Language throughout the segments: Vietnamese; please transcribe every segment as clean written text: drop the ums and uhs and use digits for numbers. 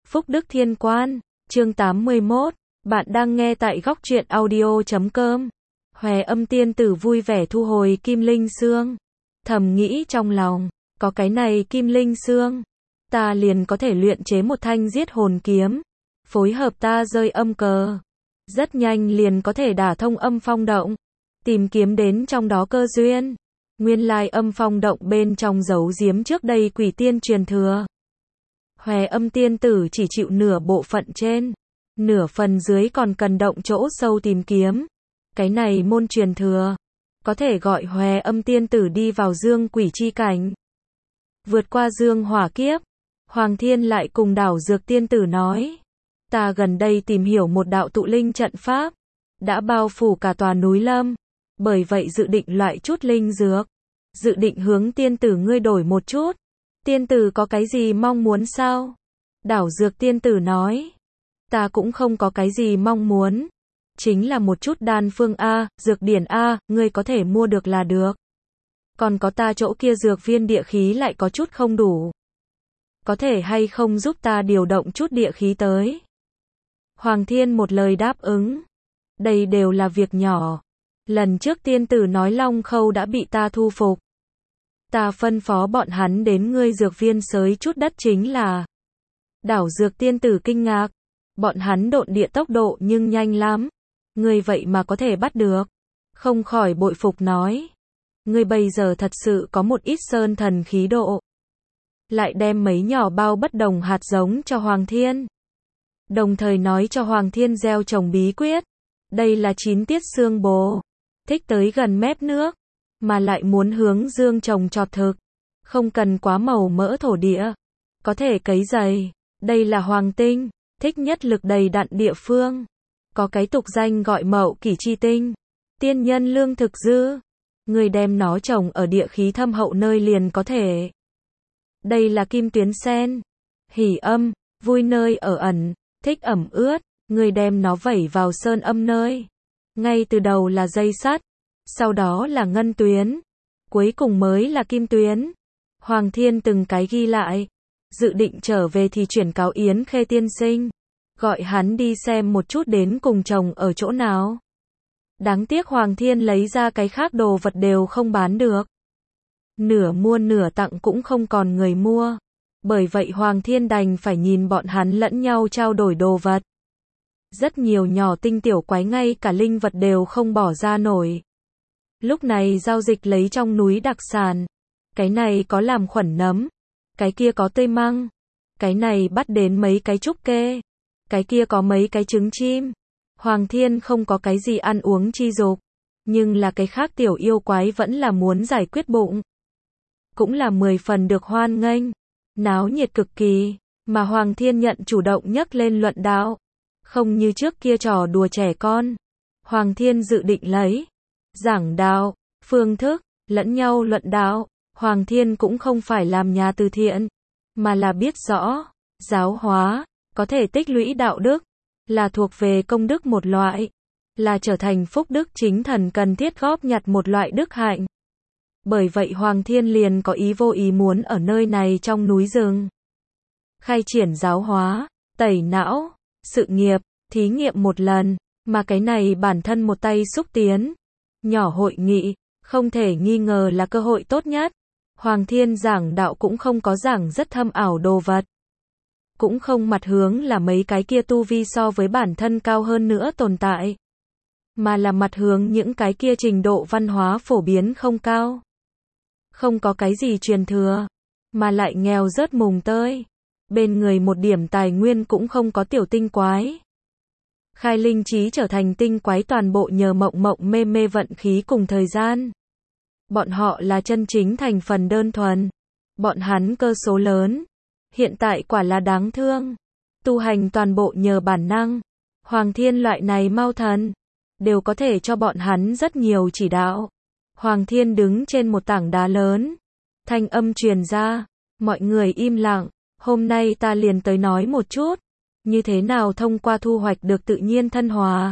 Phúc Đức Thiên Quan, chương 81, bạn đang nghe tại góc truyện audio.com. Hòe Âm tiên tử vui vẻ thu hồi kim linh xương. Thầm nghĩ trong lòng, có cái này kim linh xương, ta liền có thể luyện chế một thanh giết hồn kiếm, phối hợp ta rơi âm cờ. Rất nhanh liền có thể đả thông âm phong động, tìm kiếm đến trong đó cơ duyên. Nguyên lai âm phong động bên trong giấu giếm trước đây quỷ tiên truyền thừa. Hòe Âm tiên tử chỉ chịu nửa bộ phận trên, nửa phần dưới còn cần động chỗ sâu tìm kiếm. Cái này môn truyền thừa, có thể gọi Hòe Âm tiên tử đi vào dương quỷ chi cảnh. Vượt qua dương hỏa kiếp, Hoàng Thiên lại cùng Đảo Dược tiên tử nói, ta gần đây tìm hiểu một đạo tụ linh trận pháp, đã bao phủ cả tòa núi lâm, bởi vậy dự định loại chút linh dược, dự định hướng tiên tử ngươi đổi một chút. Tiên tử có cái gì mong muốn sao? Đảo Dược tiên tử nói, ta cũng không có cái gì mong muốn, chính là một chút đan phương A, dược điển A, ngươi có thể mua được là được. Còn có ta chỗ kia dược viên địa khí lại có chút không đủ, có thể hay không giúp ta điều động chút địa khí tới? Hoàng Thiên một lời đáp ứng, đây đều là việc nhỏ. Lần trước tiên tử nói Long Khâu đã bị ta thu phục, ta phân phó bọn hắn đến ngươi dược viên xới chút đất chính là. Đảo Dược tiên tử kinh ngạc, bọn hắn độn địa tốc độ nhưng nhanh lắm, ngươi vậy mà có thể bắt được. Không khỏi bội phục nói, ngươi bây giờ thật sự có một ít sơn thần khí độ. Lại đem mấy nhỏ bao bất đồng hạt giống cho Hoàng Thiên, đồng thời nói cho Hoàng Thiên gieo trồng bí quyết. Đây là 9 tiết xương bồ, thích tới gần mép nước, mà lại muốn hướng dương trồng trọt thực, không cần quá màu mỡ thổ địa, có thể cấy dày. Đây là hoàng tinh, thích nhất lực đầy đặn địa phương, có cái tục danh gọi mậu kỷ chi tinh, tiên nhân lương thực dư, người đem nó trồng ở địa khí thâm hậu nơi liền có thể. Đây là kim tuyến sen, hỉ âm, vui nơi ở ẩn, thích ẩm ướt, người đem nó vẩy vào sơn âm nơi. Ngay từ đầu là dây sắt, sau đó là ngân tuyến, cuối cùng mới là kim tuyến. Hoàng Thiên từng cái ghi lại, dự định trở về thì chuyển cáo Yến Khê tiên sinh, gọi hắn đi xem một chút đến cùng chồng ở chỗ nào. Đáng tiếc Hoàng Thiên lấy ra cái khác đồ vật đều không bán được, nửa mua nửa tặng cũng không còn người mua, bởi vậy Hoàng Thiên đành phải nhìn bọn hắn lẫn nhau trao đổi đồ vật. Rất nhiều nhỏ tinh tiểu quái ngay cả linh vật đều không bỏ ra nổi. Lúc này giao dịch lấy trong núi đặc sản, cái này có làm khuẩn nấm, cái kia có tây măng, cái này bắt đến mấy cái trúc kê, cái kia có mấy cái trứng chim. Hoàng Thiên không có cái gì ăn uống chi dục, nhưng là cái khác tiểu yêu quái vẫn là muốn giải quyết bụng, cũng là 10 phần được hoan nghênh, náo nhiệt cực kỳ, mà Hoàng Thiên nhận chủ động nhấc lên luận đạo, không như trước kia trò đùa trẻ con. Hoàng Thiên dự định lấy giảng đạo, phương thức, lẫn nhau luận đạo. Hoàng Thiên cũng không phải làm nhà từ thiện, mà là biết rõ, giáo hóa, có thể tích lũy đạo đức, là thuộc về công đức một loại, là trở thành phúc đức chính thần cần thiết góp nhặt một loại đức hạnh. Bởi vậy Hoàng Thiên liền có ý vô ý muốn ở nơi này trong núi rừng khai triển giáo hóa, tẩy não, sự nghiệp, thí nghiệm một lần, mà cái này bản thân một tay xúc tiến. Nhỏ hội nghị, không thể nghi ngờ là cơ hội tốt nhất. Hoàng Thiên giảng đạo cũng không có giảng rất thâm ảo đồ vật, cũng không mặt hướng là mấy cái kia tu vi so với bản thân cao hơn nữa tồn tại, mà là mặt hướng những cái kia trình độ văn hóa phổ biến không cao, không có cái gì truyền thừa, mà lại nghèo rớt mùng tơi, bên người một điểm tài nguyên cũng không có tiểu tinh quái. Khai linh trí trở thành tinh quái toàn bộ nhờ mộng mộng mê mê vận khí cùng thời gian. Bọn họ là chân chính thành phần đơn thuần, bọn hắn cơ số lớn, hiện tại quả là đáng thương. Tu hành toàn bộ nhờ bản năng, Hoàng Thiên loại này mau thần, đều có thể cho bọn hắn rất nhiều chỉ đạo. Hoàng Thiên đứng trên một tảng đá lớn, thanh âm truyền ra, mọi người im lặng, hôm nay ta liền tới nói một chút, như thế nào thông qua thu hoạch được tự nhiên thân hòa,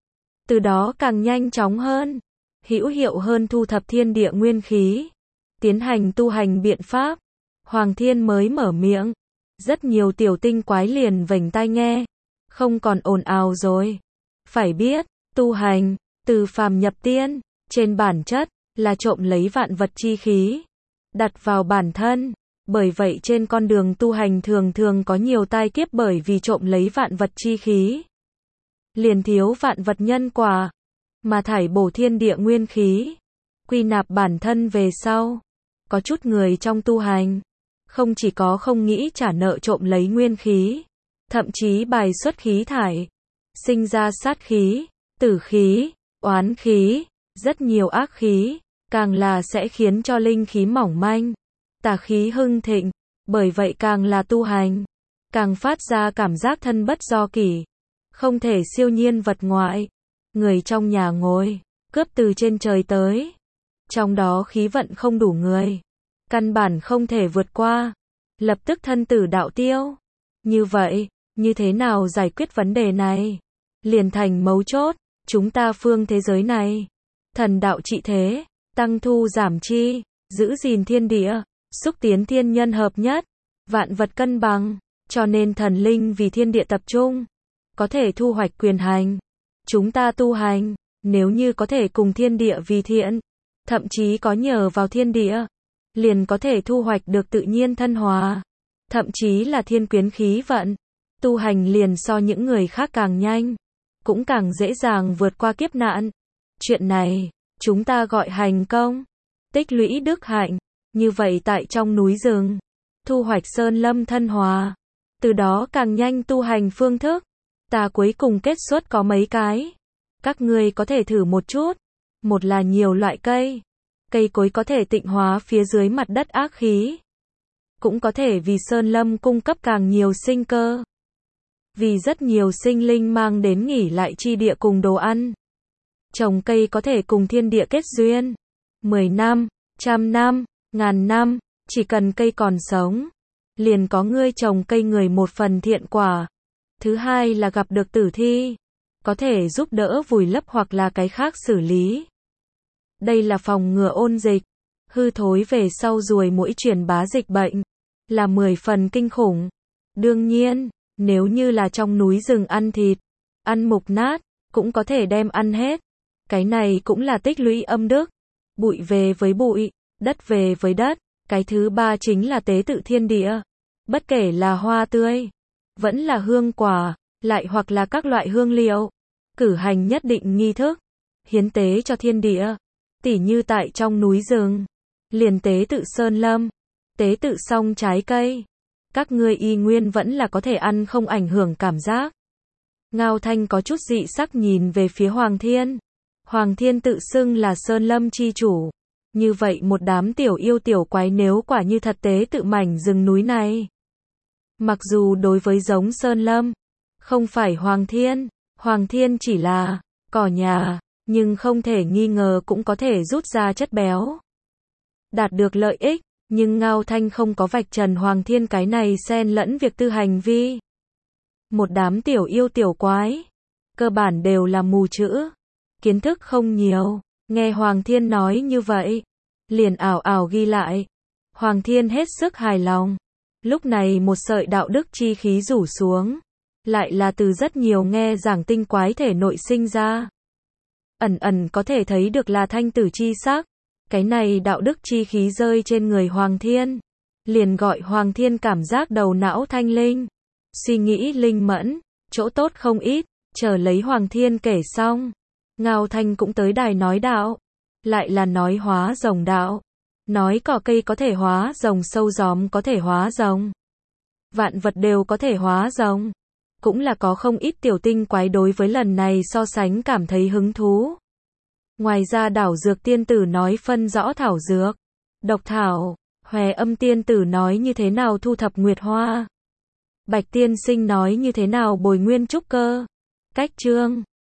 từ đó càng nhanh chóng hơn, hữu hiệu hơn thu thập thiên địa nguyên khí, tiến hành tu hành biện pháp. Hoàng Thiên mới mở miệng, Rất nhiều tiểu tinh quái liền vểnh tai nghe, không còn ồn ào rồi. Phải biết, tu hành, từ phàm nhập tiên, trên bản chất, là trộm lấy vạn vật chi khí, đặt vào bản thân. Bởi vậy trên con đường tu hành thường thường có nhiều tai kiếp bởi vì trộm lấy vạn vật chi khí. Liền thiếu vạn vật nhân quả, mà thải bổ thiên địa nguyên khí, quy nạp bản thân về sau. Có chút người trong tu hành, không chỉ có không nghĩ trả nợ trộm lấy nguyên khí, thậm chí bài xuất khí thải, sinh ra sát khí, tử khí, oán khí, rất nhiều ác khí, càng là sẽ khiến cho linh khí mỏng manh, tà khí hưng thịnh. Bởi vậy càng là tu hành, càng phát ra cảm giác thân bất do kỷ, không thể siêu nhiên vật ngoại. Người trong nhà ngồi, cướp từ trên trời tới, trong đó khí vận không đủ người, căn bản không thể vượt qua, lập tức thân tử đạo tiêu. Như vậy, như thế nào giải quyết vấn đề này? Liền thành mấu chốt. Chúng ta phương thế giới này, thần đạo trị thế, tăng thu giảm chi, giữ gìn thiên địa, xúc tiến thiên nhân hợp nhất, vạn vật cân bằng, cho nên thần linh vì thiên địa tập trung, có thể thu hoạch quyền hành. Chúng ta tu hành, nếu như có thể cùng thiên địa vì thiện, thậm chí có nhờ vào thiên địa, liền có thể thu hoạch được tự nhiên thân hòa, thậm chí là thiên quyến khí vận. Tu hành liền so những người khác càng nhanh, cũng càng dễ dàng vượt qua kiếp nạn. Chuyện này, chúng ta gọi hành công, tích lũy đức hạnh. Như vậy tại trong núi rừng, thu hoạch sơn lâm thân hòa, từ đó càng nhanh tu hành phương thức. Ta cuối cùng kết xuất có mấy cái. Các ngươi có thể thử một chút. Một là nhiều loại cây. Cây cối có thể tịnh hóa phía dưới mặt đất ác khí. Cũng có thể vì sơn lâm cung cấp càng nhiều sinh cơ. Vì rất nhiều sinh linh mang đến nghỉ lại chi địa cùng đồ ăn. Trồng cây có thể cùng thiên địa kết duyên. 10 năm, 100 năm, 1000 năm, chỉ cần cây còn sống, liền có ngươi trồng cây người một phần thiện quả. Thứ hai là gặp được tử thi, có thể giúp đỡ vùi lấp hoặc là cái khác xử lý. Đây là phòng ngừa ôn dịch, hư thối về sau ruồi muỗi truyền bá dịch bệnh, là 10 phần kinh khủng. Đương nhiên, nếu như là trong núi rừng ăn thịt, ăn mục nát, cũng có thể đem ăn hết. Cái này cũng là tích lũy âm đức. Bụi về với bụi, đất về với đất. Cái thứ ba chính là tế tự thiên địa. Bất kể là hoa tươi, vẫn là hương quả, lại hoặc là các loại hương liệu, cử hành nhất định nghi thức, hiến tế cho thiên địa. Tỉ như tại trong núi rừng, liền tế tự sơn lâm, tế tự xong trái cây. Các ngươi y nguyên vẫn là có thể ăn không ảnh hưởng cảm giác. Ngao Thanh có chút dị sắc nhìn về phía Hoàng Thiên. Hoàng Thiên tự xưng là sơn lâm chi chủ. Như vậy một đám tiểu yêu tiểu quái nếu quả như thật tế tự mảnh rừng núi này. Mặc dù đối với giống sơn lâm, không phải Hoàng Thiên chỉ là cỏ nhà, nhưng không thể nghi ngờ cũng có thể rút ra chất béo. Đạt được lợi ích, nhưng Ngao Thanh không có vạch trần Hoàng Thiên cái này xen lẫn việc tư hành vi. Một đám tiểu yêu tiểu quái, cơ bản đều là mù chữ, kiến thức không nhiều, nghe Hoàng Thiên nói như vậy, liền ảo ảo ghi lại. Hoàng Thiên hết sức hài lòng. Lúc này một sợi đạo đức chi khí rủ xuống, lại là từ rất nhiều nghe giảng tinh quái thể nội sinh ra. Ẩn ẩn có thể thấy được là thanh tử chi sắc. Cái này đạo đức chi khí rơi trên người Hoàng Thiên, liền gọi Hoàng Thiên cảm giác đầu não thanh linh, suy nghĩ linh mẫn, chỗ tốt không ít. Chờ lấy Hoàng Thiên kể xong, Ngao Thanh cũng tới đài nói đạo, lại là nói hóa rồng đạo, nói cỏ cây có thể hóa rồng, sâu gióm có thể hóa rồng, vạn vật đều có thể hóa rồng. Cũng là có không ít tiểu tinh quái đối với lần này so sánh cảm thấy hứng thú. Ngoài ra Đảo Dược tiên tử nói phân rõ thảo dược, độc thảo, Hòe Âm tiên tử nói như thế nào thu thập nguyệt hoa, Bạch tiên sinh nói như thế nào bồi nguyên trúc cơ. Cách chương